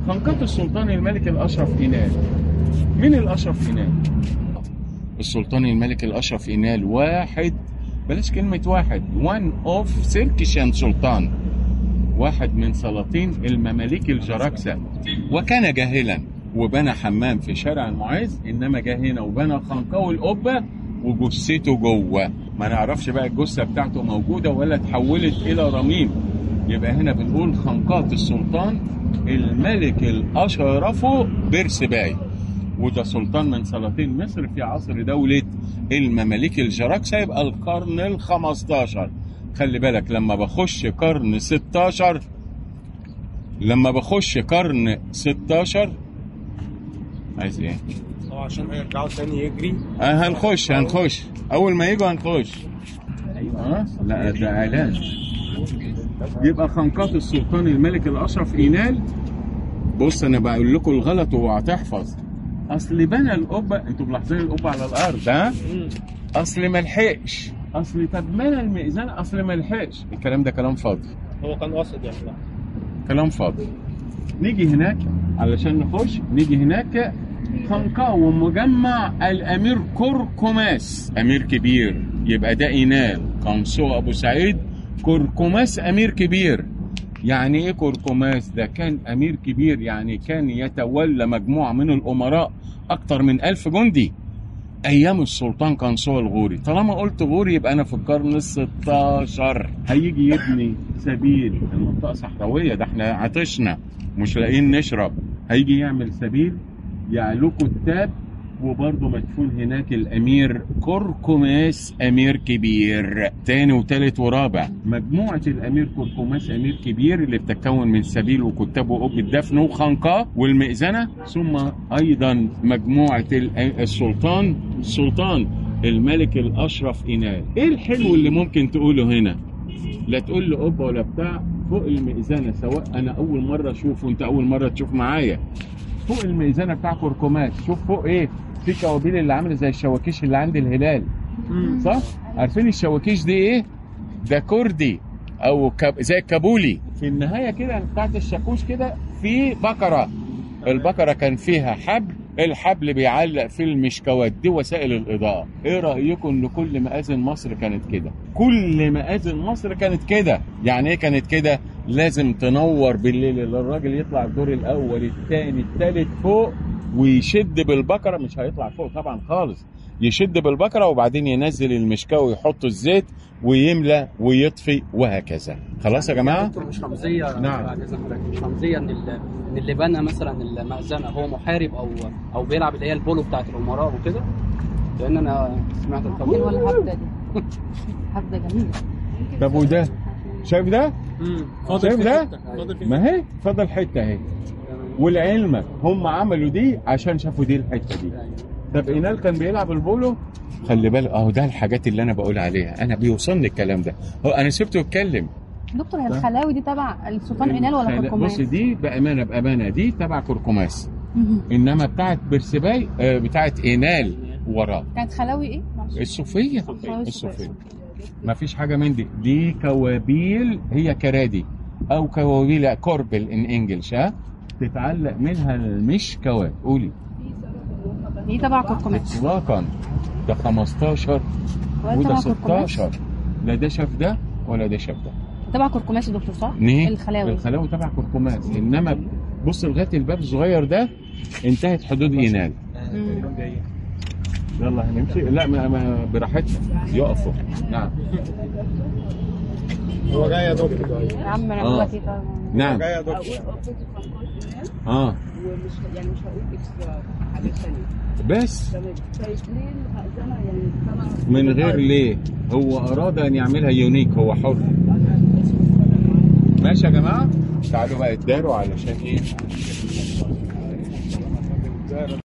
خنقات السلطان الملك الأشرف إينال. مين الأشرف إينال؟ السلطان الملك الأشرف إينال واحد، بلاش كلمة واحد، one of سيركشان سلطان، واحد من سلاطين المماليك الجراكسة، وكان جاهلا وبنى حمام في شارع المعز، انما جه هنا وبنى خنقاوي القبه وجثته جوه. ما نعرفش بقى الجثه بتاعته موجوده ولا اتحولت الى رميم. يبقى هنا بنقول خنقات السلطان الملك الاشرف بيرسباي، وده سلطان من سلاطين مصر في عصر دوله المماليك الجراكسه، يبقى القرن ال15. خلي بالك لما بخش قرن 16، لما بخش قرن 16 عايز ايه؟ عشان هيرجعوا تاني يجري. هنخش اول ما يجوا هنخش. لا ده اعلان. يبقى خنقات السلطان الملك الاشرف اينال. بص انا بقول لكم الغلط وهتحفظ. اصل بنى القبه، انتوا ملاحظين القبه على الارض، ها؟ اصل ما لحقش، اصل طب بنى المئذنه، اصل ما لحقش. الكلام ده كلام فاضي. هو كان قاصد يعني. كلام فاضي. نيجي هناك علشان نخش، نيجي هناك خنقاوي مجمع الامير كركماس، امير كبير، يبقى ده اينال، قنصوة ابو سعيد، كركماس امير كبير. يعني ايه كركماس؟ ده كان امير كبير، يعني كان يتولى مجموعة من الامراء اكتر من 1000 جندي ايام السلطان قنصوة الغوري. طالما قلت غوري يبقى انا في القرن ال16. هيجي يبني سبيل، المنطقة صحراوية، ده احنا عطشنا مش لاقيين نشرب، هيجي يعمل سبيل يعلو كتاب، وبرضه مدفون هناك الامير كركماس امير كبير. تاني وتالت ورابع مجموعه الامير كركماس امير كبير اللي بتتكون من سبيل وكتاب وقبه دفن وخنقاه والمئذنه، ثم ايضا مجموعه السلطان الملك الاشرف اينال. ايه الحلو اللي ممكن تقوله هنا؟ لا تقول لي قبه ولا بتاع، فوق المئذنه، سواء انا اول مره اشوفه وانت اول مره تشوف معايا، فوق الميزانه بتاع كركماس، شوف فوق ايه؟ في كوابيل اللي عامله زي الشواكيش اللي عند الهلال، صح؟ عارفين الشواكيش دي ايه؟ ده كردي او زي الكابولي. في النهايه كده بتاعت الشاكوش كده في بقره، البقره كان فيها حبل، الحبل بيعلق في المشكوات، دي وسائل الاضاءه. ايه رايكم ان كل مآذن مصر كانت كده؟ كل مآذن مصر كانت كده. يعني ايه كانت كده؟ لازم تنور بالليل، الراجل يطلع الدور الاول الثاني الثالث فوق ويشد بالبكره، مش هيطلع فوق طبعا خالص، يشد بالبكره وبعدين ينزل المشكاه ويحط الزيت ويملى ويطفي وهكذا. خلاص يا جماعه؟ مش رمزيه. نعم. مش رمزيه ان اللي بنى مثلا المأذنه هو محارب او بيلعب اللي هي البولو بتاعت الامراء وكده، لان انا سمعت الخبر. ولا الحفله دي حفله جميله. طب وده شايف ده؟ شايف ده؟ ما هي فضل حته اهي. ولعلمك هم عملوا دي عشان شافوا دي الحته دي. طب اينال كان بيلعب البولو؟ خلي بالك اهو ده الحاجات اللي انا بقول عليها، انا بيوصلني الكلام ده، هو انا سبته يتكلم. دكتور هي الخلاوي دي تبع السلطان اينال ولا كركماس؟ بص دي بامانه دي تبع كركماس، انما بتاعت بيرسباي بتاعت اينال وراه. كانت خلاوي ايه؟ الصوفيه. ما فيش حاجه من دي كوابيل، هي كرادي او كوابيل كوربل ان انجلش، ها، تتعلق منها المشكوات. قولي دي تبع كركماس اطلاقا، ده 15 وده 16، لا ده شاف ده ولا ده شاف ده. تبع كركماس يا دكتور صح؟ الخلاوي تبع كركماس، انما بص لغايه الباب الصغير ده انتهت حدود اينال. يلا هنمشي؟ لا ما براحتنا يقفوا. نعم. هو جاي يا دكتور. يا عم انا دلوقتي نعم. جاي يا دكتور. ومش يعني مش هقول اكس حاجات ثانيه بس. طيب ليه المأذنه يعني من غير ليه؟ هو اراد ان يعملها يونيك، هو حر. ماشي يا جماعه؟ تعالوا بقى اتداروا علشان ايه؟